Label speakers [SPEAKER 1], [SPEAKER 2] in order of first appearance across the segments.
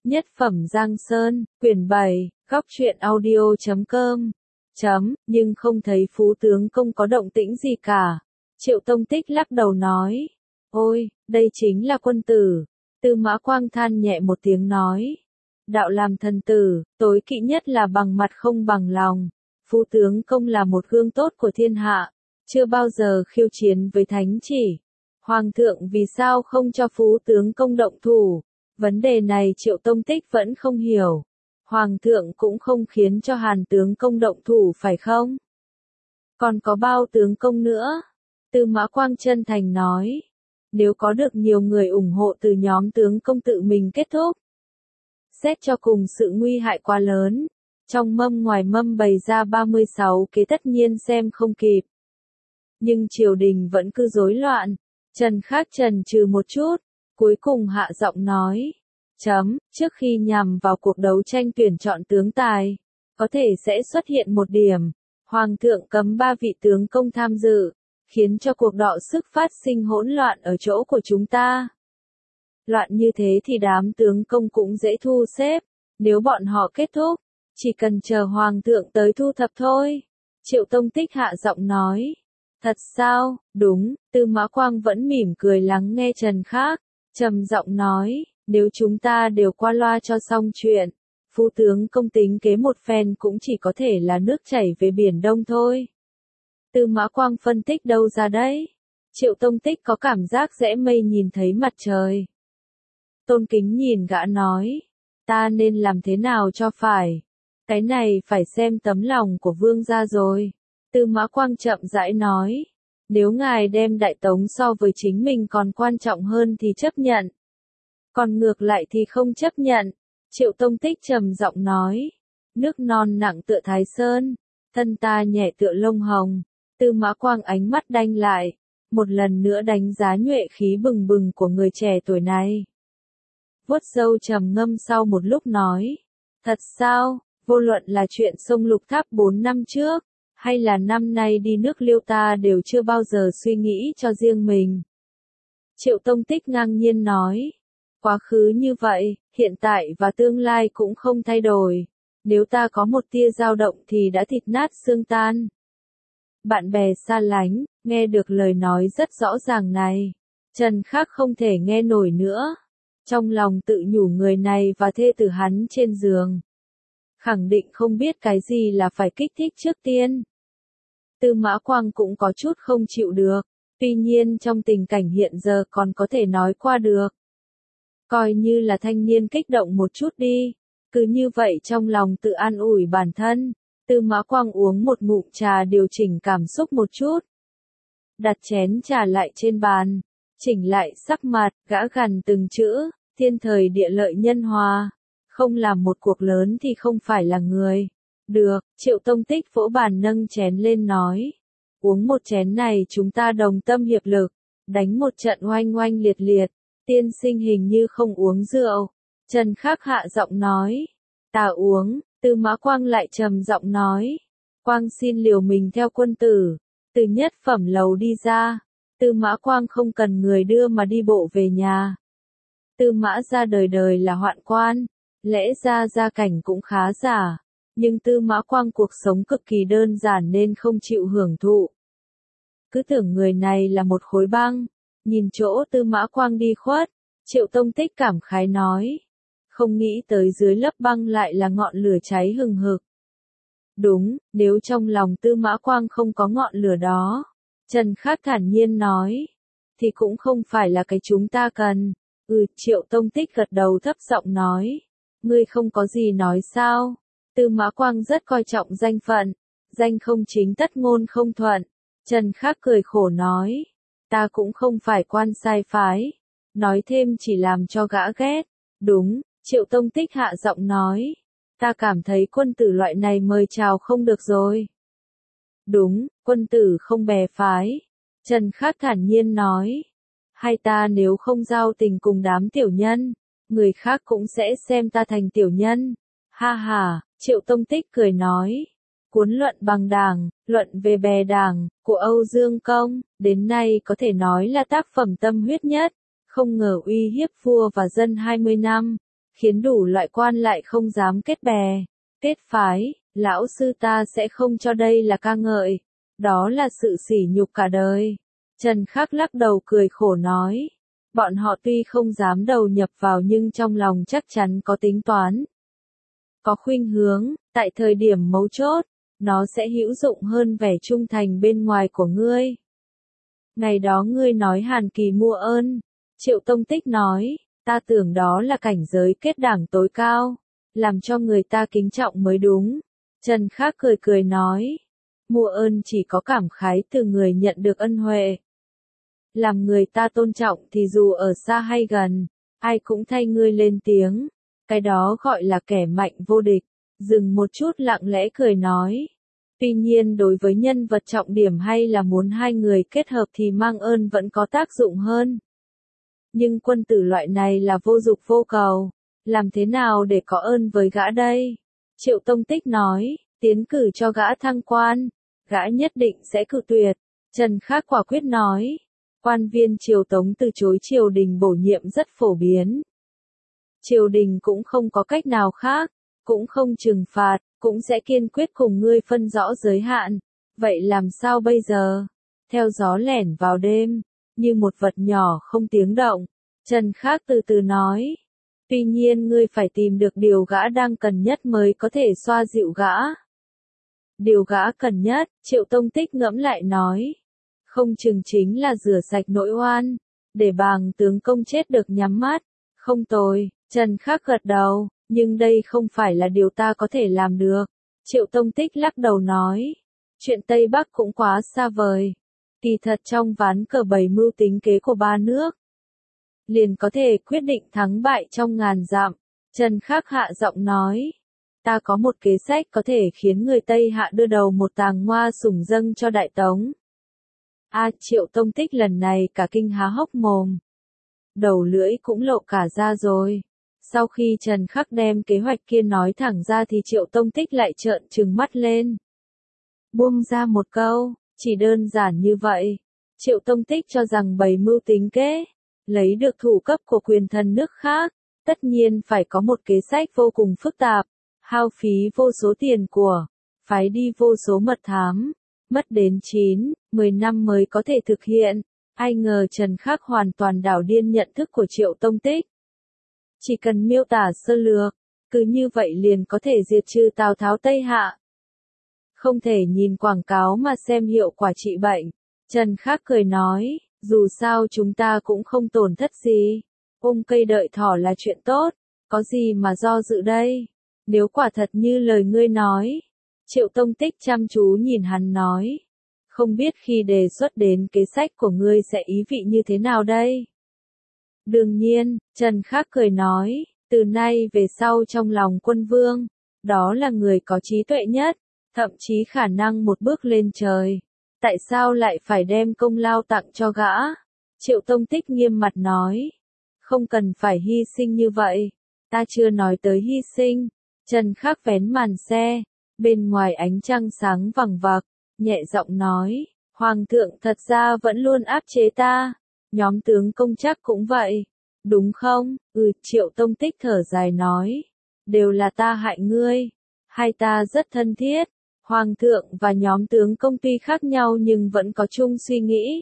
[SPEAKER 1] Nhất phẩm Giang Sơn, quyển 7, góc truyện audio.com. Nhưng không thấy Phú tướng công có động tĩnh gì cả. Triệu Tông Tích lắc đầu nói. Ôi, đây chính là quân tử. Tư Mã Quang than nhẹ một tiếng nói. Đạo làm thần tử, tối kỵ nhất là bằng mặt không bằng lòng. Phú tướng công là một gương tốt của thiên hạ, chưa bao giờ khiêu chiến với thánh chỉ. Hoàng thượng vì sao không cho Phú tướng công động thủ? Vấn đề này Triệu Tông Tích vẫn không hiểu. Hoàng thượng cũng không khiến cho Hàn tướng công động thủ phải không? Còn có bao tướng công nữa? Tư Mã Quang chân thành nói. Nếu có được nhiều người ủng hộ từ nhóm tướng công tự mình kết thúc. Xét cho cùng sự nguy hại quá lớn. Trong mâm ngoài mâm bày ra 36 kế tất nhiên xem không kịp. Nhưng triều đình vẫn cứ rối loạn. Trần Khắc chần chừ một chút, cuối cùng hạ giọng nói. Trước khi nhằm vào cuộc đấu tranh tuyển chọn tướng tài, có thể sẽ xuất hiện một điểm. Hoàng thượng cấm 3 vị tướng công tham dự, khiến cho cuộc đọ sức phát sinh hỗn loạn ở chỗ của chúng ta. Loạn như thế thì đám tướng công cũng dễ thu xếp, nếu bọn họ kết thúc, chỉ cần chờ Hoàng thượng tới thu thập thôi. Triệu Tông Tích hạ giọng nói. Thật sao? Đúng. Tư Mã Quang vẫn mỉm cười lắng nghe Trần Khắc, trầm giọng nói, nếu chúng ta đều qua loa cho xong chuyện, Phú tướng công tính kế một phen cũng chỉ có thể là nước chảy về biển Đông thôi. Tư Mã Quang phân tích đâu ra đấy? Triệu Tông Tích có cảm giác rẽ mây nhìn thấy mặt trời. Tôn kính nhìn gã nói, ta nên làm thế nào cho phải? Cái này phải xem tấm lòng của vương gia rồi. Tư Mã Quang chậm rãi nói, nếu ngài đem Đại Tống so với chính mình còn quan trọng hơn thì chấp nhận. Còn ngược lại thì không chấp nhận. Triệu Tông Tích trầm giọng nói, nước non nặng tựa Thái Sơn, thân ta nhẹ tựa lông hồng. Tư Mã Quang ánh mắt đanh lại, một lần nữa đánh giá nhuệ khí bừng bừng của người trẻ tuổi này. Vuốt râu trầm ngâm sau một lúc nói, thật sao, vô luận là chuyện sông Lục Tháp 4 năm trước, hay là năm nay đi nước Liêu ta đều chưa bao giờ suy nghĩ cho riêng mình. Triệu Tông Tích ngang nhiên nói, quá khứ như vậy, hiện tại và tương lai cũng không thay đổi. Nếu ta có một tia dao động thì đã thịt nát xương tan. Bạn bè xa lánh, nghe được lời nói rất rõ ràng này. Trần Khắc không thể nghe nổi nữa. Trong lòng tự nhủ người này và thê tử hắn trên giường. Khẳng định không biết cái gì là phải kích thích trước tiên. Tư Mã Quang cũng có chút không chịu được. Tuy nhiên trong tình cảnh hiện giờ còn có thể nói qua được. Coi như là thanh niên kích động một chút đi. Cứ như vậy trong lòng tự an ủi bản thân. Tư Mã Quang uống một ngụm trà điều chỉnh cảm xúc một chút. Đặt chén trà lại trên bàn. Chỉnh lại sắc mặt, gã gằn từng chữ, thiên thời địa lợi nhân hòa. Không làm một cuộc lớn thì không phải là người. Được, Triệu Tông Tích vỗ bàn nâng chén lên nói. Uống một chén này chúng ta đồng tâm hiệp lực. Đánh một trận oanh oanh liệt liệt. Tiên sinh hình như không uống rượu. Trần Khắc hạ giọng nói. Ta uống. Tư Mã Quang lại trầm giọng nói. Quang xin liều mình theo quân tử. Từ nhất phẩm lầu đi ra. Tư Mã Quang không cần người đưa mà đi bộ về nhà. Tư Mã gia đời đời là hoạn quan. Lẽ ra gia cảnh cũng khá giả. Nhưng Tư Mã Quang cuộc sống cực kỳ đơn giản nên không chịu hưởng thụ. Cứ tưởng người này là một khối băng. Nhìn chỗ Tư Mã Quang đi khuất. Triệu Tông Tích cảm khái nói. Không nghĩ tới dưới lớp băng lại là ngọn lửa cháy hừng hực. Đúng, nếu trong lòng Tư Mã Quang không có ngọn lửa đó. Trần Khắc thản nhiên nói. Thì cũng không phải là cái chúng ta cần. Triệu Tông Tích gật đầu thấp giọng nói. Ngươi không có gì nói sao? Tư Mã Quang rất coi trọng danh phận. Danh không chính tất ngôn không thuận. Trần Khắc cười khổ nói. Ta cũng không phải quan sai phái. Nói thêm chỉ làm cho gã ghét. Đúng, Triệu Tông Tích hạ giọng nói. Ta cảm thấy quân tử loại này mời chào không được rồi. Đúng, quân tử không bè phái. Trần Khắc thản nhiên nói. Hay ta nếu không giao tình cùng đám tiểu nhân, người khác cũng sẽ xem ta thành tiểu nhân. Ha ha, Triệu Tông Tích cười nói. Cuốn luận bằng đảng, luận về bè đảng, của Âu Dương Công, đến nay có thể nói là tác phẩm tâm huyết nhất. Không ngờ uy hiếp vua và dân 20 năm. khiến đủ loại quan lại không dám kết bè, kết phái, lão sư ta sẽ không cho đây là ca ngợi, đó là sự sỉ nhục cả đời. Trần Khắc lắc đầu cười khổ nói, bọn họ tuy không dám đầu nhập vào nhưng trong lòng chắc chắn có tính toán. Có khuynh hướng, tại thời điểm mấu chốt, nó sẽ hữu dụng hơn vẻ trung thành bên ngoài của ngươi. Ngày đó ngươi nói Hàn Kỳ mua ơn, Triệu Tông Tích nói, ta tưởng đó là cảnh giới kết đảng tối cao, làm cho người ta kính trọng mới đúng. Trần Khắc cười cười nói, mua ơn chỉ có cảm khái từ người nhận được ân huệ. Làm người ta tôn trọng thì dù ở xa hay gần, ai cũng thay ngươi lên tiếng, cái đó gọi là kẻ mạnh vô địch. Dừng một chút lặng lẽ cười nói, tuy nhiên đối với nhân vật trọng điểm hay là muốn hai người kết hợp thì mang ơn vẫn có tác dụng hơn. Nhưng quân tử loại này là vô dục vô cầu, làm thế nào để có ơn với gã đây? Triệu Tông Tích nói, tiến cử cho gã thăng quan, gã nhất định sẽ cự tuyệt. Trần Khắc quả quyết nói, quan viên triều Tống từ chối triều đình bổ nhiệm rất phổ biến. Triều đình cũng không có cách nào khác, cũng không trừng phạt, cũng sẽ kiên quyết cùng ngươi phân rõ giới hạn. Vậy làm sao bây giờ? Theo gió lẻn vào đêm, như một vật nhỏ không tiếng động. Trần Khắc từ từ nói, tuy nhiên ngươi phải tìm được điều gã đang cần nhất mới có thể xoa dịu gã. Điều gã cần nhất, Triệu Tông Tích ngẫm lại nói, không chừng chính là rửa sạch nỗi oan, để bàng tướng công chết được nhắm mắt. Không tồi, Trần Khắc gật đầu, nhưng đây không phải là điều ta có thể làm được. Triệu Tông Tích lắc đầu nói, chuyện Tây Bắc cũng quá xa vời. Kỳ thật trong ván cờ bày mưu tính kế của ba nước, liền có thể quyết định thắng bại trong ngàn dặm. Trần Khắc hạ giọng nói, ta có một kế sách có thể khiến người Tây Hạ đưa đầu một tàng ngoa sủng dâng cho Đại Tống. Triệu Tông Tích lần này cả kinh há hốc mồm. Đầu lưỡi cũng lộ cả ra rồi. Sau khi Trần Khắc đem kế hoạch kia nói thẳng ra thì Triệu Tông Tích lại trợn trừng mắt lên. Buông ra một câu, chỉ đơn giản như vậy. Triệu Tông Tích cho rằng bày mưu tính kế, lấy được thủ cấp của quyền thần nước khác, tất nhiên phải có một kế sách vô cùng phức tạp, hao phí vô số tiền của, phái đi vô số mật thám, mất đến 10 năm mới có thể thực hiện. Ai ngờ Trần Khắc hoàn toàn đảo điên nhận thức của Triệu Tông Tích. Chỉ cần miêu tả sơ lược, cứ như vậy liền có thể diệt trừ Tào Tháo Tây Hạ. Không thể nhìn quảng cáo mà xem hiệu quả trị bệnh. Trần Khắc cười nói, dù sao chúng ta cũng không tổn thất gì. Ôm cây đợi thỏ là chuyện tốt, có gì mà do dự đây. Nếu quả thật như lời ngươi nói. Triệu Tông Tích chăm chú nhìn hắn nói, không biết khi đề xuất đến kế sách của ngươi sẽ ý vị như thế nào đây? Đương nhiên, Trần Khắc cười nói, từ nay về sau trong lòng quân vương, đó là người có trí tuệ nhất, thậm chí khả năng một bước lên trời. Tại sao lại phải đem công lao tặng cho gã? Triệu Tông Tích nghiêm mặt nói, không cần phải hy sinh như vậy, ta chưa nói tới hy sinh. Trần Khắc vén màn xe, bên ngoài ánh trăng sáng vằng vặc, nhẹ giọng nói, Hoàng thượng thật ra vẫn luôn áp chế ta, nhóm tướng công chắc cũng vậy, đúng không? Triệu Tông Tích thở dài nói, đều là ta hại ngươi, hai ta rất thân thiết, Hoàng thượng và nhóm tướng công tuy khác nhau nhưng vẫn có chung suy nghĩ.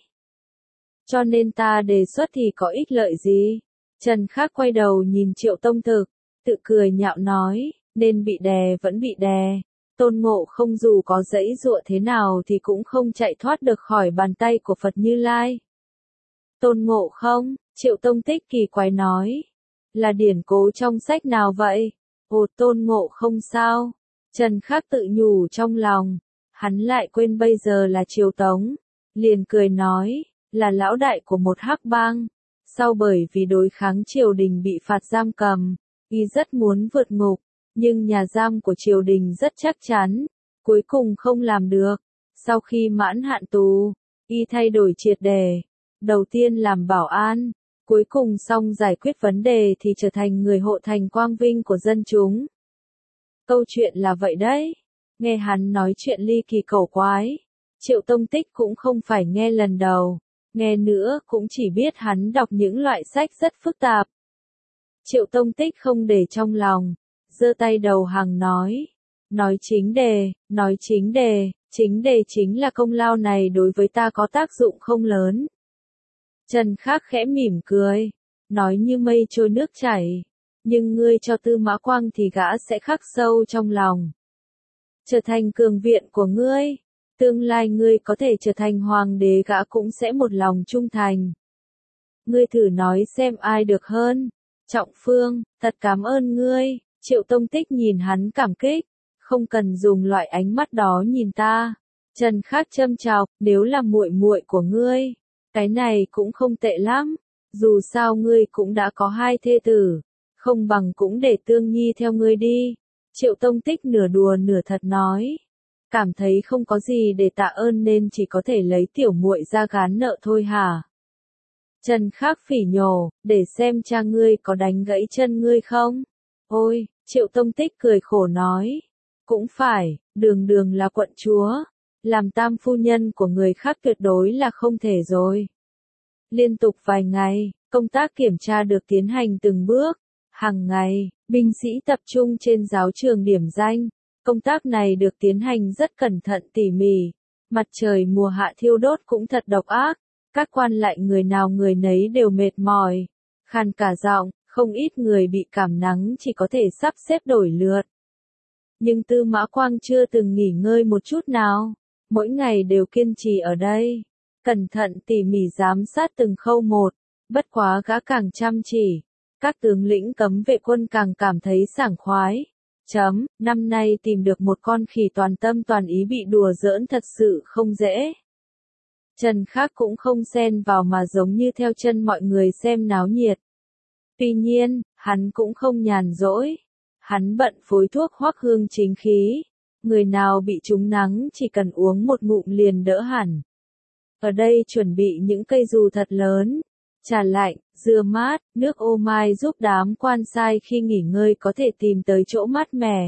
[SPEAKER 1] Cho nên ta đề xuất thì có ích lợi gì? Trần Khắc quay đầu nhìn Triệu Tông Thực, tự cười nhạo nói, nên bị đè vẫn bị đè. Tôn Ngộ Không dù có giãy giụa thế nào thì cũng không chạy thoát được khỏi bàn tay của Phật Như Lai. Tôn Ngộ Không, Triệu Tông Tích kỳ quái nói, là điển cố trong sách nào vậy? Tôn Ngộ Không sao? Trần Khắc tự nhủ trong lòng, hắn lại quên bây giờ là Triều Tống, liền cười nói, là lão đại của một hắc bang, sau bởi vì đối kháng triều đình bị phạt giam cầm, y rất muốn vượt ngục, nhưng nhà giam của triều đình rất chắc chắn, cuối cùng không làm được. Sau khi mãn hạn tù, y thay đổi triệt đề, đầu tiên làm bảo an, cuối cùng xong giải quyết vấn đề thì trở thành người hộ thành quang vinh của dân chúng. Câu chuyện là vậy đấy. Nghe hắn nói chuyện ly kỳ cẩu quái, Triệu Tông Tích cũng không phải nghe lần đầu, nghe nữa cũng chỉ biết hắn đọc những loại sách rất phức tạp. Triệu Tông Tích không để trong lòng, giơ tay đầu hàng nói chính đề chính là công lao này đối với ta có tác dụng không lớn. Trần Khắc khẽ mỉm cười, nói như mây trôi nước chảy, nhưng ngươi cho Tư Mã Quang thì gã sẽ khắc sâu trong lòng. Trở thành cường viện của ngươi, tương lai ngươi có thể trở thành hoàng đế gã cũng sẽ một lòng trung thành. Ngươi thử nói xem ai được hơn. Trọng Phương, thật cảm ơn ngươi. Triệu Tông Tích nhìn hắn cảm kích, không cần dùng loại ánh mắt đó nhìn ta. Trần Khắc châm chọc, nếu là muội muội của ngươi, cái này cũng không tệ lắm, dù sao ngươi cũng đã có 2 thê tử, không bằng cũng để Tương Nhi theo ngươi đi. Triệu Tông Tích nửa đùa nửa thật nói, cảm thấy không có gì để tạ ơn nên chỉ có thể lấy tiểu muội ra gán nợ thôi hả? Trần Khắc phỉ nhổ, để xem cha ngươi có đánh gãy chân ngươi không? Ôi, Triệu Tông Tích cười khổ nói, cũng phải, đường đường là quận chúa, làm tam phu nhân của người khác tuyệt đối là không thể rồi. Liên tục vài ngày, công tác kiểm tra được tiến hành từng bước, hàng ngày, binh sĩ tập trung trên giáo trường điểm danh, công tác này được tiến hành rất cẩn thận tỉ mỉ, mặt trời mùa hạ thiêu đốt cũng thật độc ác. Các quan lại người nào người nấy đều mệt mỏi, khàn cả giọng, không ít người bị cảm nắng chỉ có thể sắp xếp đổi lượt. Nhưng Tư Mã Quang chưa từng nghỉ ngơi một chút nào, mỗi ngày đều kiên trì ở đây, cẩn thận tỉ mỉ giám sát từng khâu một, bất quá gã càng chăm chỉ, các tướng lĩnh cấm vệ quân càng cảm thấy sảng khoái. Năm nay tìm được một con khỉ toàn tâm toàn ý bị đùa giỡn thật sự không dễ. Trần Khắc cũng không xen vào mà giống như theo chân mọi người xem náo nhiệt. Tuy nhiên, hắn cũng không nhàn rỗi. Hắn bận phối thuốc hoắc hương chính khí. Người nào bị trúng nắng chỉ cần uống một ngụm liền đỡ hẳn. Ở đây chuẩn bị những cây dù thật lớn. Trà lạnh, dưa mát, nước ô mai giúp đám quan sai khi nghỉ ngơi có thể tìm tới chỗ mát mẻ.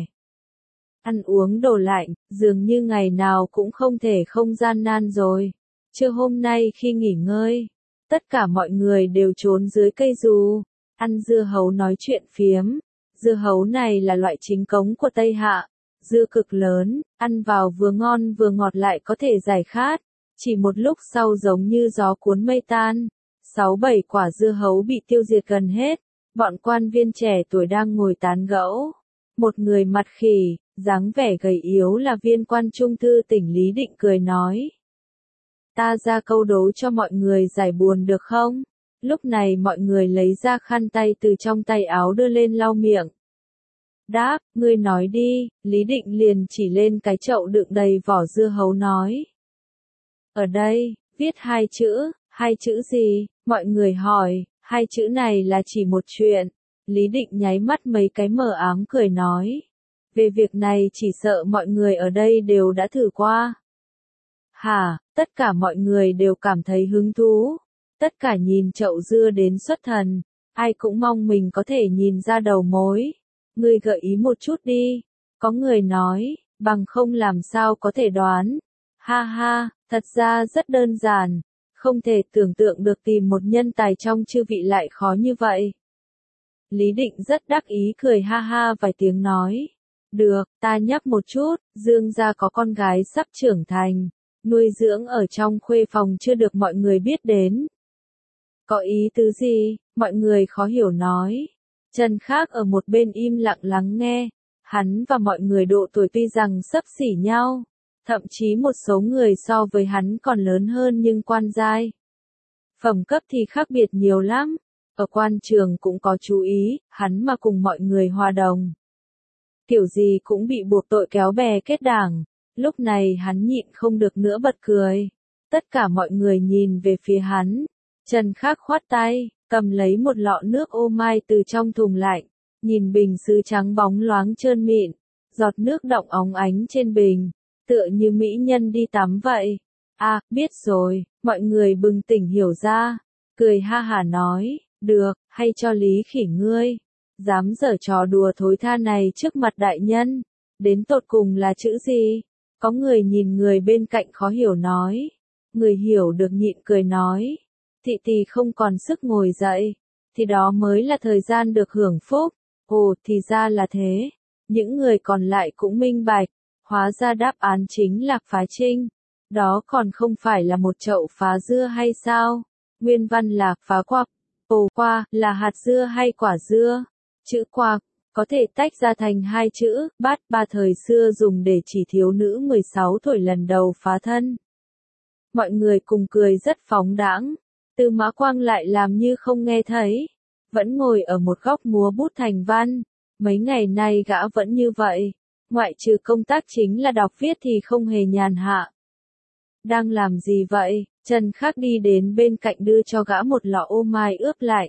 [SPEAKER 1] Ăn uống đồ lạnh, dường như ngày nào cũng không thể không gian nan rồi. Trưa hôm nay khi nghỉ ngơi, tất cả mọi người đều trốn dưới cây dù, ăn dưa hấu nói chuyện phiếm. Dưa hấu này là loại chính cống của Tây Hạ, dưa cực lớn, ăn vào vừa ngon vừa ngọt lại có thể giải khát. Chỉ một lúc sau giống như gió cuốn mây tan, 6-7 quả dưa hấu bị tiêu diệt gần hết, bọn quan viên trẻ tuổi đang ngồi tán gẫu. Một người mặt khỉ, dáng vẻ gầy yếu là viên quan trung thư tỉnh Lý Định cười nói. Ta ra câu đố cho mọi người giải buồn được không? Lúc này mọi người lấy ra khăn tay từ trong tay áo đưa lên lau miệng. Đáp, ngươi nói đi, Lý Định liền chỉ lên cái chậu đựng đầy vỏ dưa hấu nói. Ở đây, viết 2 chữ gì? Mọi người hỏi, 2 chữ này là chỉ một chuyện. Lý Định nháy mắt mấy cái mờ ám cười nói. Về việc này chỉ sợ mọi người ở đây đều đã thử qua. Hả, tất cả mọi người đều cảm thấy hứng thú. Tất cả nhìn chậu dưa đến xuất thần, ai cũng mong mình có thể nhìn ra đầu mối. Ngươi gợi ý một chút đi. Có người nói, bằng không làm sao có thể đoán. Ha ha, thật ra rất đơn giản. Không thể tưởng tượng được tìm một nhân tài trong chư vị lại khó như vậy. Lý Định rất đắc ý cười ha ha vài tiếng nói. Được, ta nhắc một chút, Dương gia có con gái sắp trưởng thành, nuôi dưỡng ở trong khuê phòng chưa được mọi người biết đến. Có ý tứ gì? Mọi người khó hiểu nói. Trần Khắc ở một bên im lặng lắng nghe, hắn và mọi người độ tuổi tuy rằng xấp xỉ nhau, thậm chí một số người so với hắn còn lớn hơn nhưng quan giai. Phẩm cấp thì khác biệt nhiều lắm, ở quan trường cũng có chú ý, hắn mà cùng mọi người hòa đồng. Kiểu gì cũng bị buộc tội kéo bè kết đảng, lúc này hắn nhịn không được nữa bật cười. Tất cả mọi người nhìn về phía hắn, Trần Khắc khoát tay, cầm lấy một lọ nước ô mai từ trong thùng lạnh, nhìn bình sứ trắng bóng loáng trơn mịn, giọt nước đọng óng ánh trên bình, tựa như mỹ nhân đi tắm vậy. À, biết rồi, mọi người bừng tỉnh hiểu ra, cười ha hả nói, được, hay cho Lý Khỉ ngươi, dám giở trò đùa thối tha này trước mặt đại nhân, đến tột cùng là chữ gì? Có người nhìn người bên cạnh khó hiểu nói, người hiểu được nhịn cười nói, thị tỳ không còn sức ngồi dậy, thì đó mới là thời gian được hưởng phúc. Ồ, thì ra là thế. Những người còn lại cũng minh bạch, hóa ra đáp án chính là phá trinh. Đó còn không phải là một chậu phá dưa hay sao? Nguyên văn là phá qua, qua là hạt dưa hay quả dưa. Chữ qua có thể tách ra thành hai chữ, bát ba thời xưa dùng để chỉ thiếu nữ 16 tuổi lần đầu phá thân. Mọi người cùng cười rất phóng đãng. Tư Mã Quang lại làm như không nghe thấy, vẫn ngồi ở một góc múa bút thành văn. Mấy ngày nay gã vẫn như vậy, ngoại trừ công tác chính là đọc viết thì không hề nhàn hạ. Đang làm gì vậy? Trần Khắc đi đến bên cạnh đưa cho gã một lọ ô mai ướp lạnh.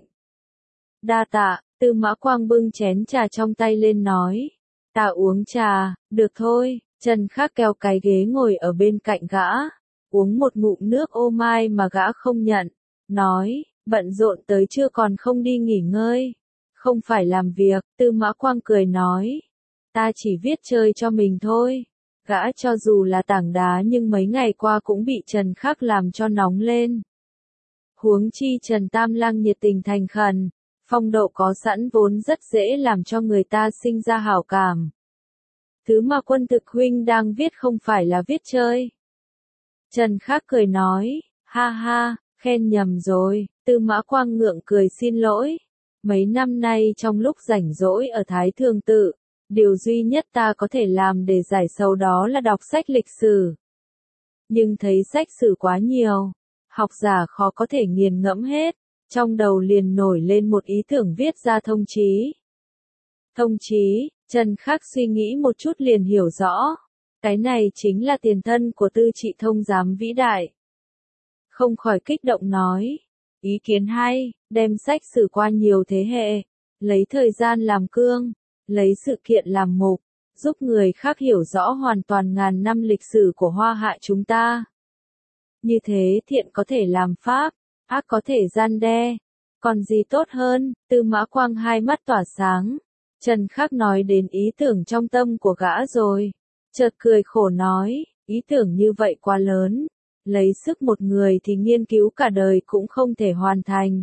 [SPEAKER 1] Đa tạ, Tư Mã Quang bưng chén trà trong tay lên nói. Ta uống trà, được thôi. Trần Khắc kéo cái ghế ngồi ở bên cạnh gã, uống một ngụm nước ô mai mà gã không nhận, nói, bận rộn tới chưa còn không đi nghỉ ngơi. Không phải làm việc, Tư Mã Quang cười nói. Ta chỉ viết chơi cho mình thôi. Gã cho dù là tảng đá nhưng mấy ngày qua cũng bị Trần Khắc làm cho nóng lên. Huống chi Trần Tam Lăng nhiệt tình thành khẩn, phong độ có sẵn vốn rất dễ làm cho người ta sinh ra hảo cảm. Thứ mà Quân Thực huynh đang viết không phải là viết chơi. Trần Khắc cười nói, ha ha, khen nhầm rồi. Tư Mã Quang ngượng cười xin lỗi. Mấy năm nay trong lúc rảnh rỗi ở Thái Thường Tự, điều duy nhất ta có thể làm để giải sầu đó là đọc sách lịch sử. Nhưng thấy sách sử quá nhiều, học giả khó có thể nghiền ngẫm hết, trong đầu liền nổi lên một ý tưởng viết ra thông chí. Thông chí, Trần Khắc suy nghĩ một chút liền hiểu rõ. Cái này chính là tiền thân của Tư Trị Thông giám vĩ đại. Không khỏi kích động nói, ý kiến hay, đem sách sử qua nhiều thế hệ, lấy thời gian làm cương, lấy sự kiện làm mục, giúp người khác hiểu rõ hoàn toàn ngàn năm lịch sử của Hoa Hạ chúng ta. Như thế thiện có thể làm pháp, ác có thể gian đe. Còn gì tốt hơn? Tư Mã Quang hai mắt tỏa sáng. Trần Khắc nói đến ý tưởng trong tâm của gã rồi. Chợt cười khổ nói, ý tưởng như vậy quá lớn. Lấy sức một người thì nghiên cứu cả đời cũng không thể hoàn thành.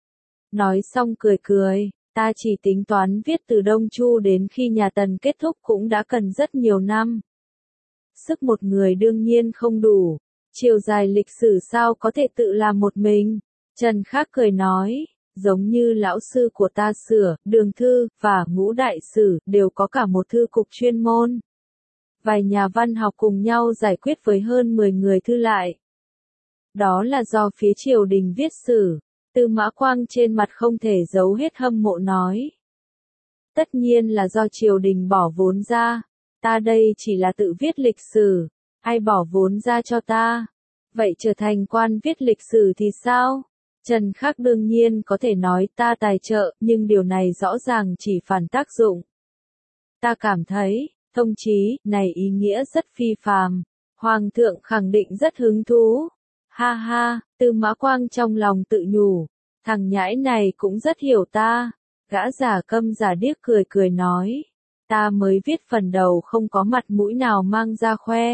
[SPEAKER 1] Nói xong cười cười, ta chỉ tính toán viết từ Đông Chu đến khi nhà Tần kết thúc cũng đã cần rất nhiều năm. Sức một người đương nhiên không đủ, chiều dài lịch sử sao có thể tự làm một mình. Trần Khắc cười nói, giống như lão sư của ta sửa, Đường Thư, và Ngũ Đại Sử, đều có cả một thư cục chuyên môn. Vài nhà văn học cùng nhau giải quyết với hơn 10 người thư lại. Đó là do phía triều đình viết sử. Tư Mã Quang trên mặt không thể giấu hết hâm mộ nói. Tất nhiên là do triều đình bỏ vốn ra. Ta đây chỉ là tự viết lịch sử. Ai bỏ vốn ra cho ta? Vậy trở thành quan viết lịch sử thì sao? Trần Khắc đương nhiên có thể nói ta tài trợ, nhưng điều này rõ ràng chỉ phản tác dụng. Ta cảm thấy, thông chí, này ý nghĩa rất phi phàm. Hoàng thượng khẳng định rất hứng thú. Ha ha, Tư Mã Quang trong lòng tự nhủ. Thằng nhãi này cũng rất hiểu ta. Gã giả câm giả điếc cười cười nói. Ta mới viết phần đầu không có mặt mũi nào mang ra khoe.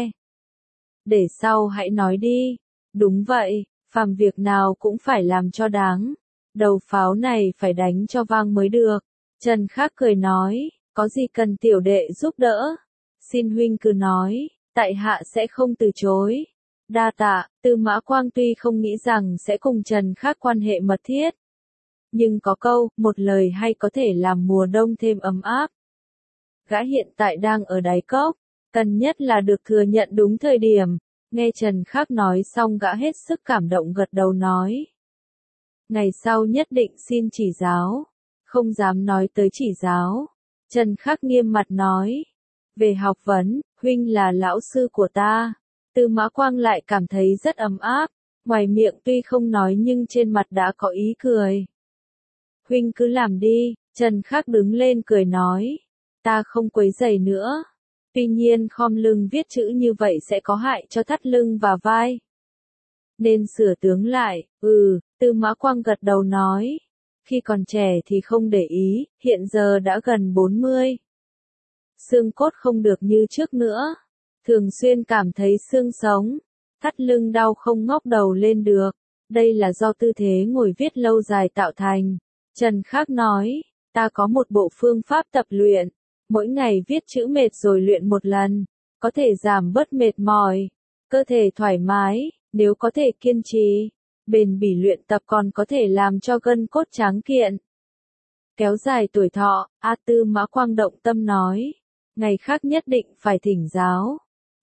[SPEAKER 1] Để sau hãy nói đi. Đúng vậy, phàm việc nào cũng phải làm cho đáng. Đầu pháo này phải đánh cho vang mới được. Trần Khắc cười nói, có gì cần tiểu đệ giúp đỡ? Xin huynh cứ nói, tại hạ sẽ không từ chối. Đa tạ. Tư Mã Quang tuy không nghĩ rằng sẽ cùng Trần Khắc quan hệ mật thiết. Nhưng có câu, một lời hay có thể làm mùa đông thêm ấm áp. Gã hiện tại đang ở đáy cốc, cần nhất là được thừa nhận đúng thời điểm. Nghe Trần Khắc nói xong gã hết sức cảm động gật đầu nói. Ngày sau nhất định xin chỉ giáo. Không dám nói tới chỉ giáo. Trần Khắc nghiêm mặt nói. Về học vấn, huynh là lão sư của ta. Tư Mã Quang lại cảm thấy rất ấm áp. Ngoài miệng tuy không nói nhưng trên mặt đã có ý cười. Huynh cứ làm đi. Trần Khắc đứng lên cười nói. Ta không quấy rầy nữa. Tuy nhiên khom lưng viết chữ như vậy sẽ có hại cho thắt lưng và vai. Nên sửa tướng lại. Tư Mã Quang gật đầu nói. Khi còn trẻ thì không để ý, hiện giờ đã gần 40. Xương cốt không được như trước nữa. Thường xuyên cảm thấy xương sống. Thắt lưng đau không ngóc đầu lên được. Đây là do tư thế ngồi viết lâu dài tạo thành. Trần Khắc nói, ta có một bộ phương pháp tập luyện, mỗi ngày viết chữ mệt rồi luyện một lần, có thể giảm bớt mệt mỏi, cơ thể thoải mái, nếu có thể kiên trì, bền bỉ luyện tập còn có thể làm cho gân cốt tráng kiện. Kéo dài tuổi thọ, A Tư Mã Quang động tâm nói, ngày khác nhất định phải thỉnh giáo.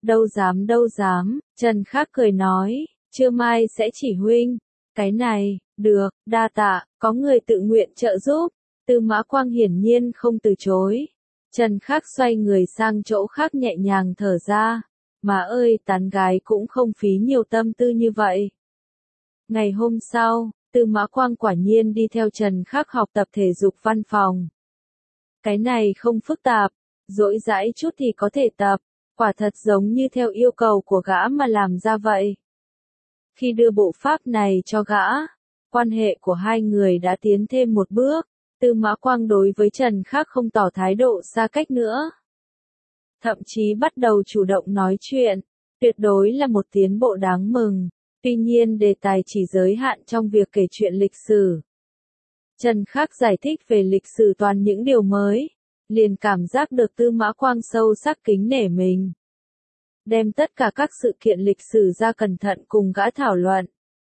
[SPEAKER 1] Đâu dám, Trần Khắc cười nói, trưa mai sẽ chỉ huynh. Cái này, được, đa tạ, có người tự nguyện trợ giúp. Tư Mã Quang hiển nhiên không từ chối. Trần Khắc xoay người sang chỗ khác nhẹ nhàng thở ra. Má ơi, tán gái cũng không phí nhiều tâm tư như vậy. Ngày hôm sau, Tư Mã Quang quả nhiên đi theo Trần Khắc học tập thể dục văn phòng. Cái này không phức tạp, rỗi rãi chút thì có thể tập, quả thật giống như theo yêu cầu của gã mà làm ra vậy. Khi đưa bộ pháp này cho gã, quan hệ của hai người đã tiến thêm một bước. Tư Mã Quang đối với Trần Khắc không tỏ thái độ xa cách nữa. Thậm chí bắt đầu chủ động nói chuyện, tuyệt đối là một tiến bộ đáng mừng. Tuy nhiên đề tài chỉ giới hạn trong việc kể chuyện lịch sử. Trần Khắc giải thích về lịch sử toàn những điều mới, liền cảm giác được Tư Mã Quang sâu sắc kính nể mình. Đem tất cả các sự kiện lịch sử ra cẩn thận cùng gã thảo luận.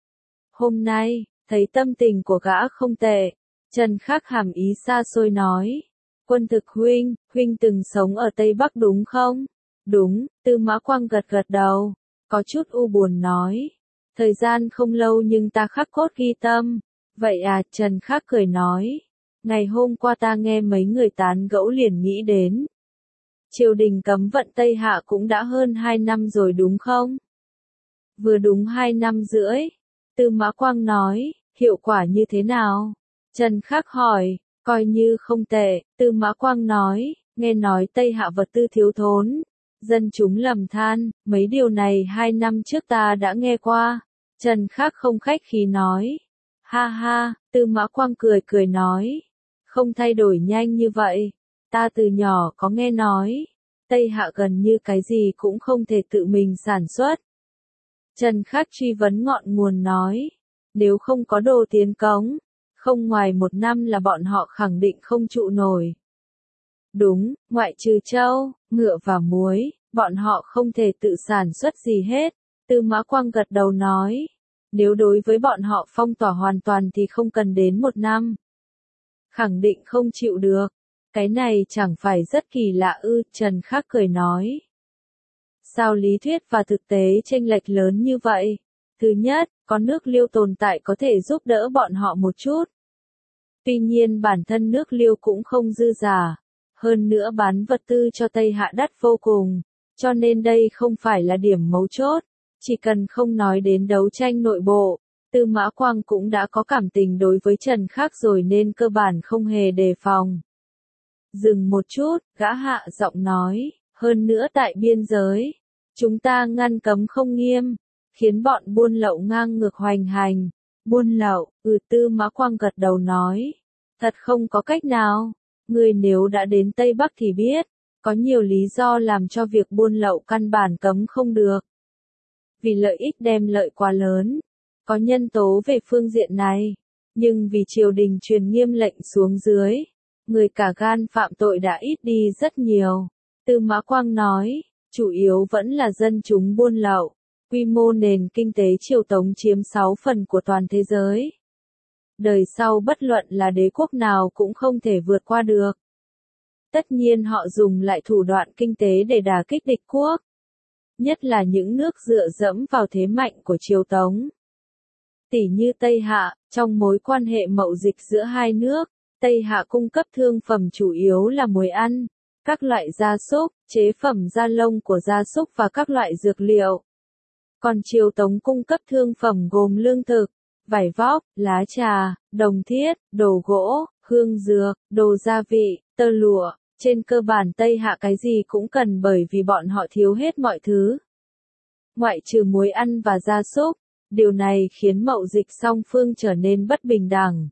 [SPEAKER 1] Hôm nay, thấy tâm tình của gã không tệ, Trần Khắc hàm ý xa xôi nói. Quân Thực huynh từng sống ở Tây Bắc đúng không? Đúng, Tư Mã Quang gật gật đầu, có chút u buồn nói. Thời gian không lâu nhưng ta khắc cốt ghi tâm. Vậy à, Trần Khắc cười nói. Ngày hôm qua ta nghe mấy người tán gẫu liền nghĩ đến. Triều đình cấm vận Tây Hạ cũng đã hơn 2 năm rồi đúng không? Vừa đúng 2 năm rưỡi. Tư Mã Quang nói, hiệu quả như thế nào? Trần Khắc hỏi, coi như không tệ. Tư Mã Quang nói, nghe nói Tây Hạ vật tư thiếu thốn, dân chúng lầm than, mấy điều này 2 năm trước ta đã nghe qua. Trần Khắc không khách khí nói. Ha ha, Tư Mã Quang cười nói. Không thay đổi nhanh như vậy. Ta từ nhỏ có nghe nói. Tây Hạ gần như cái gì cũng không thể tự mình sản xuất. Trần Khắc truy vấn ngọn nguồn nói. Nếu không có đồ tiến cống, không ngoài 1 năm là bọn họ khẳng định không trụ nổi. Đúng, ngoại trừ trâu, ngựa và muối, bọn họ không thể tự sản xuất gì hết. Tư Mã Quang gật đầu nói. Nếu đối với bọn họ phong tỏa hoàn toàn thì không cần đến 1 năm. Khẳng định không chịu được. Cái này chẳng phải rất kỳ lạ ư, Trần Khắc cười nói. Sao lý thuyết và thực tế chênh lệch lớn như vậy? Thứ nhất, có nước Liêu tồn tại có thể giúp đỡ bọn họ một chút. Tuy nhiên bản thân nước Liêu cũng không dư giả. Hơn nữa bán vật tư cho Tây Hạ đắt vô cùng. Cho nên đây không phải là điểm mấu chốt. Chỉ cần không nói đến đấu tranh nội bộ, Tư Mã Quang cũng đã có cảm tình đối với Trần Khắc rồi nên cơ bản không hề đề phòng. Dừng một chút, gã hạ giọng nói, hơn nữa tại biên giới, chúng ta ngăn cấm không nghiêm, khiến bọn buôn lậu ngang ngược hoành hành. Buôn lậu, Tư Mã Quang gật đầu nói, thật không có cách nào, người nếu đã đến Tây Bắc thì biết, có nhiều lý do làm cho việc buôn lậu căn bản cấm không được. Vì lợi ích đem lợi quá lớn, có nhân tố về phương diện này, nhưng vì triều đình truyền nghiêm lệnh xuống dưới, người cả gan phạm tội đã ít đi rất nhiều. Tư Mã Quang nói, chủ yếu vẫn là dân chúng buôn lậu, quy mô nền kinh tế Triều Tống chiếm 6 phần của toàn thế giới. Đời sau bất luận là đế quốc nào cũng không thể vượt qua được. Tất nhiên họ dùng lại thủ đoạn kinh tế để đả kích địch quốc. Nhất là những nước dựa dẫm vào thế mạnh của Triều Tống. Tỷ như Tây Hạ, trong mối quan hệ mậu dịch giữa hai nước, Tây Hạ cung cấp thương phẩm chủ yếu là muối ăn, các loại gia súc, chế phẩm da lông của gia súc và các loại dược liệu. Còn Triều Tống cung cấp thương phẩm gồm lương thực, vải vóc, lá trà, đồng thiết, đồ gỗ, hương dược, đồ gia vị, tơ lụa. Trên cơ bản Tây Hạ cái gì cũng cần bởi vì bọn họ thiếu hết mọi thứ. Ngoại trừ muối ăn và gia súc, điều này khiến mậu dịch song phương trở nên bất bình đẳng.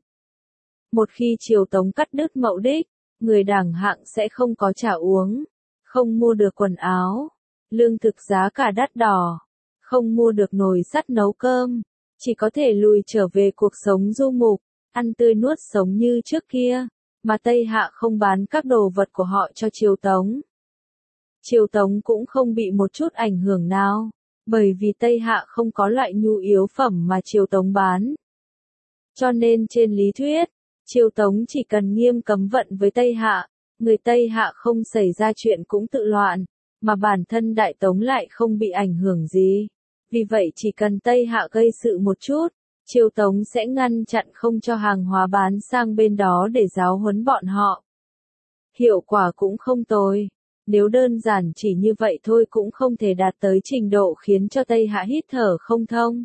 [SPEAKER 1] Một khi Triều Tống cắt đứt mậu đích, người đẳng hạng sẽ không có trà uống, không mua được quần áo, lương thực giá cả đắt đỏ, không mua được nồi sắt nấu cơm, chỉ có thể lùi trở về cuộc sống du mục. ăn tươi nuốt sống như trước kia, mà Tây Hạ không bán các đồ vật của họ cho Triều Tống. Triều Tống cũng không bị một chút ảnh hưởng nào, bởi vì Tây Hạ không có loại nhu yếu phẩm mà Triều Tống bán. Cho nên trên lý thuyết, Triều Tống chỉ cần nghiêm cấm vận với Tây Hạ, người Tây Hạ không xảy ra chuyện cũng tự loạn, mà bản thân Đại Tống lại không bị ảnh hưởng gì. Vì vậy chỉ cần Tây Hạ gây sự một chút, Triều Tống sẽ ngăn chặn không cho hàng hóa bán sang bên đó để giáo huấn bọn họ. Hiệu quả cũng không tồi. Nếu đơn giản chỉ như vậy thôi cũng không thể đạt tới trình độ khiến cho Tây Hạ hít thở không thông.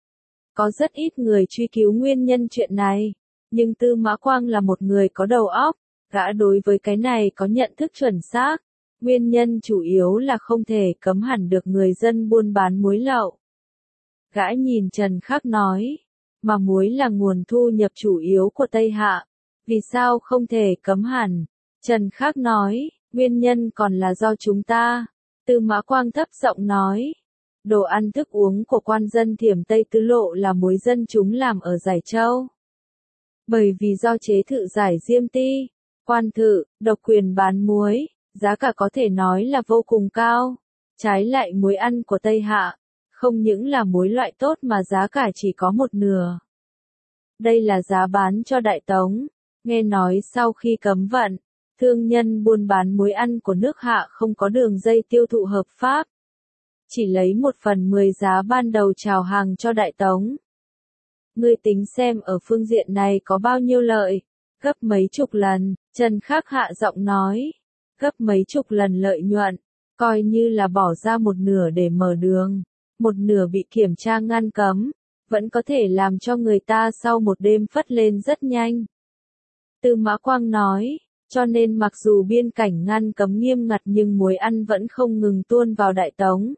[SPEAKER 1] Có rất ít người truy cứu nguyên nhân chuyện này, nhưng Tư Mã Quang là một người có đầu óc, gã đối với cái này có nhận thức chuẩn xác. Nguyên nhân chủ yếu là không thể cấm hẳn được người dân buôn bán muối lậu. Gã nhìn Trần Khắc nói, mà muối là nguồn thu nhập chủ yếu của Tây Hạ, vì sao không thể cấm hẳn? Trần Khắc nói, nguyên nhân còn là do chúng ta. Tư Mã Quang thấp giọng nói, đồ ăn thức uống của quan dân Thiểm Tây Tứ Lộ là muối dân chúng làm ở Giải Châu. Bởi vì do chế thự Giải Diêm Ti, quan thự, độc quyền bán muối, giá cả có thể nói là vô cùng cao. Trái lại muối ăn của Tây Hạ, không những là muối loại tốt mà giá cả chỉ có một nửa. Đây là giá bán cho Đại Tống. Nghe nói sau khi cấm vận, thương nhân buôn bán muối ăn của nước Hạ không có đường dây tiêu thụ hợp pháp. Chỉ lấy 1/10 giá ban đầu chào hàng cho Đại Tống. Ngươi tính xem ở phương diện này có bao nhiêu lợi, gấp mấy chục lần, Trần Khắc hạ giọng nói, gấp mấy chục lần lợi nhuận, coi như là bỏ ra một nửa để mở đường, một nửa bị kiểm tra ngăn cấm, vẫn có thể làm cho người ta sau một đêm phất lên rất nhanh. Tư Mã Quang nói, cho nên mặc dù biên cảnh ngăn cấm nghiêm ngặt nhưng muối ăn vẫn không ngừng tuôn vào Đại Tống.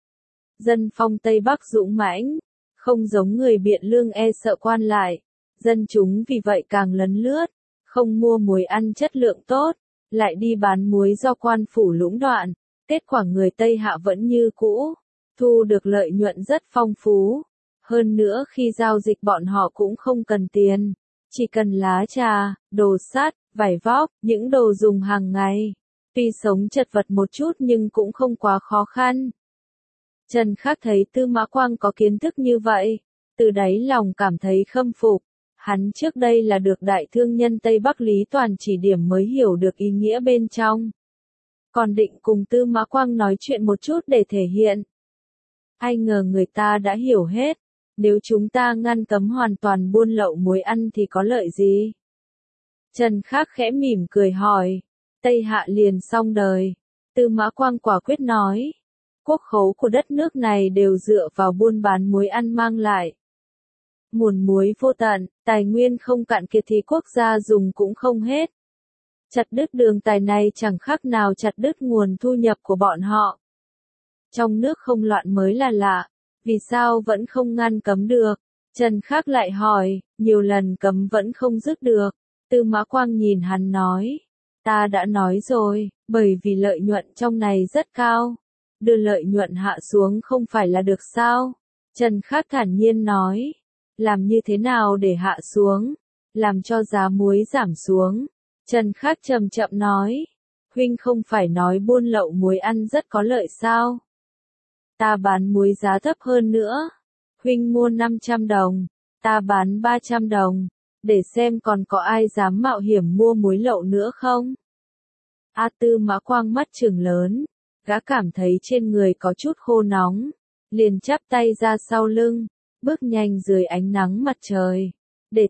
[SPEAKER 1] Dân phong Tây Bắc dũng mãnh, không giống người Biện Lương e sợ quan lại, dân chúng vì vậy càng lấn lướt, không mua muối ăn chất lượng tốt, lại đi bán muối do quan phủ lũng đoạn, kết quả người Tây Hạ vẫn như cũ, thu được lợi nhuận rất phong phú. Hơn nữa khi giao dịch bọn họ cũng không cần tiền, chỉ cần lá trà, đồ sắt, vải vóc, những đồ dùng hàng ngày. Tuy sống chật vật một chút nhưng cũng không quá khó khăn. Trần Khắc thấy Tư Mã Quang có kiến thức như vậy, từ đáy lòng cảm thấy khâm phục. Hắn trước đây là được đại thương nhân Tây Bắc Lý Toàn chỉ điểm mới hiểu được ý nghĩa bên trong. Còn định cùng Tư Mã Quang nói chuyện một chút để thể hiện. Ai ngờ người ta đã hiểu hết. Nếu chúng ta ngăn cấm hoàn toàn buôn lậu muối ăn thì có lợi gì? Trần Khắc khẽ mỉm cười hỏi. Tây Hạ liền xong đời. Tư Mã Quang quả quyết nói. Quốc khố của đất nước này đều dựa vào buôn bán muối ăn mang lại. Nguồn muối vô tận, tài nguyên không cạn kiệt thì quốc gia dùng cũng không hết. Chặt đứt đường tài này chẳng khác nào chặt đứt nguồn thu nhập của bọn họ. Trong nước không loạn mới là lạ, vì sao vẫn không ngăn cấm được? Trần Khắc lại hỏi, nhiều lần cấm vẫn không dứt được. Tư Mã Quang nhìn hắn nói, ta đã nói rồi, bởi vì lợi nhuận trong này rất cao. Đưa lợi nhuận hạ xuống không phải là được sao? Trần Khắc thản nhiên nói, làm như thế nào để hạ xuống? Làm cho giá muối giảm xuống. Trần Khắc chậm chậm nói, huynh không phải nói buôn lậu muối ăn rất có lợi sao? Ta bán muối giá thấp hơn nữa. Huynh mua 500 đồng, ta bán 300 đồng, để xem còn có ai dám mạo hiểm mua muối lậu nữa không? Tư Mã Quang mắt trừng lớn, gã cảm thấy trên người có chút khô nóng, liền chắp tay ra sau lưng, bước nhanh dưới ánh nắng mặt trời. Để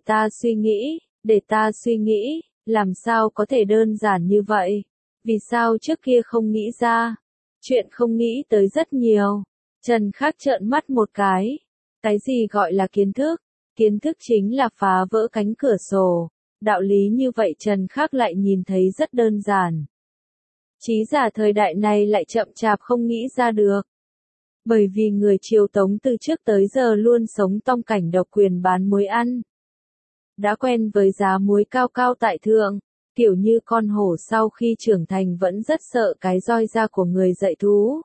[SPEAKER 1] ta suy nghĩ, làm sao có thể đơn giản như vậy? Vì sao trước kia không nghĩ ra? Chuyện không nghĩ tới rất nhiều. Trần Khắc trợn mắt một cái. Cái gì gọi là kiến thức? Kiến thức chính là phá vỡ cánh cửa sổ. Đạo lý như vậy Trần Khắc lại nhìn thấy rất đơn giản. Trí giả thời đại này lại chậm chạp không nghĩ ra được. Bởi vì người Triều Tống từ trước tới giờ luôn sống trong cảnh độc quyền bán muối ăn. Đã quen với giá muối cao cao tại thượng, kiểu như con hổ sau khi trưởng thành vẫn rất sợ cái roi da của người dạy thú.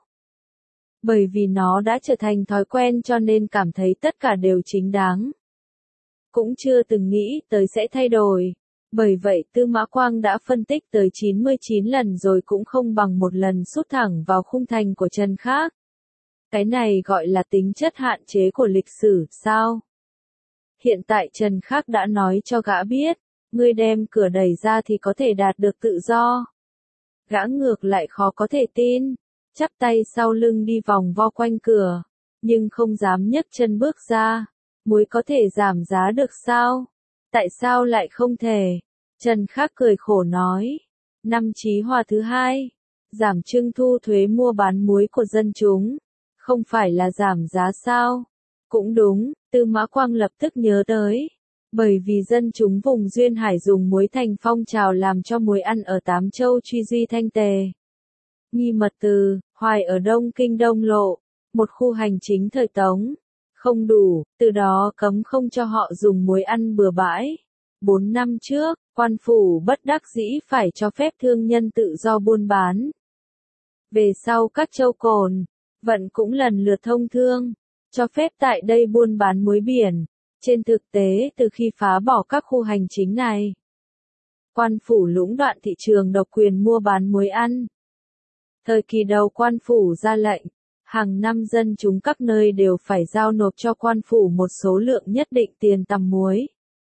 [SPEAKER 1] Bởi vì nó đã trở thành thói quen cho nên cảm thấy tất cả đều chính đáng. cũng chưa từng nghĩ tới sẽ thay đổi. Bởi vậy Tư Mã Quang đã phân tích tới 99 lần rồi cũng không bằng một lần sút thẳng vào khung thành của Trần Khắc. Cái này gọi là tính chất hạn chế của lịch sử, sao? Hiện tại Trần Khắc đã nói cho gã biết, ngươi đem cửa đẩy ra thì có thể đạt được tự do. Gã ngược lại khó có thể tin, chắp tay sau lưng đi vòng vo quanh cửa, nhưng không dám nhấc chân bước ra. Muối có thể giảm giá được sao? Tại sao lại không thể? Trần Khắc cười khổ nói. Năm Chí Hòa thứ hai, giảm trưng thu thuế mua bán muối của dân chúng, không phải là giảm giá sao? Cũng đúng, Tư Mã Quang lập tức nhớ tới. Bởi vì dân chúng vùng Duyên Hải dùng muối thành phong trào làm cho muối ăn ở Tám Châu truy duy thanh tề. Nghi Mật Từ, Hoài ở Đông Kinh Đông Lộ, một khu hành chính thời Tống. Không đủ, từ đó cấm không cho họ dùng muối ăn bừa bãi. 4 năm trước, quan phủ bất đắc dĩ phải cho phép thương nhân tự do buôn bán. Về sau các châu Cồn, Vận cũng lần lượt thông thương, cho phép tại đây buôn bán muối biển. Trên thực tế từ khi phá bỏ các khu hành chính này, quan phủ lũng đoạn thị trường độc quyền mua bán muối ăn. Thời kỳ đầu quan phủ ra lệnh, hàng năm dân chúng các nơi đều phải giao nộp cho quan phủ một số lượng nhất định tiền tằm muối.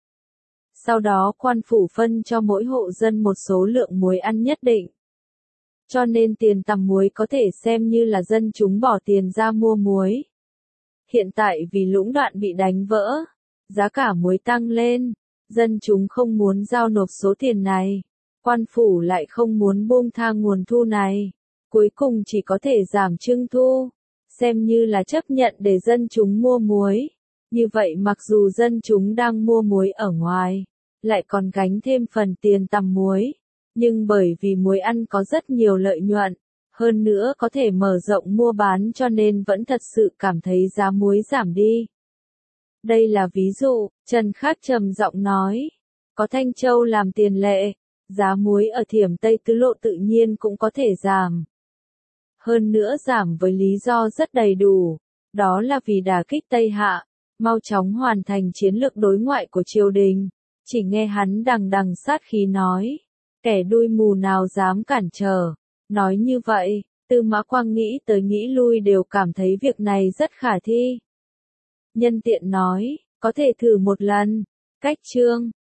[SPEAKER 1] Sau đó quan phủ phân cho mỗi hộ dân một số lượng muối ăn nhất định. Cho nên tiền tằm muối có thể xem như là dân chúng bỏ tiền ra mua muối. Hiện tại vì lũng đoạn bị đánh vỡ, giá cả muối tăng lên, dân chúng không muốn giao nộp số tiền này, quan phủ lại không muốn buông tha nguồn thu này, cuối cùng chỉ có thể giảm trưng thu, xem như là chấp nhận để dân chúng mua muối. Như vậy mặc dù dân chúng đang mua muối ở ngoài, lại còn gánh thêm phần tiền tằm muối, nhưng bởi vì muối ăn có rất nhiều lợi nhuận, hơn nữa có thể mở rộng mua bán cho nên vẫn thật sự cảm thấy giá muối giảm đi. Đây là ví dụ, Trần Khắc trầm giọng nói, có Thanh Châu làm tiền lệ, giá muối ở Thiểm Tây Tứ Lộ tự nhiên cũng có thể giảm. Hơn nữa giảm với lý do rất đầy đủ, đó là vì đả kích Tây Hạ, mau chóng hoàn thành chiến lược đối ngoại của triều đình. Chỉ nghe hắn đằng đằng sát khí nói, kẻ đuôi mù nào dám cản trở. Nói như vậy, Tư Mã Quang nghĩ tới nghĩ lui đều cảm thấy việc này rất khả thi. Nhân tiện nói, có thể thử một lần. Cách chương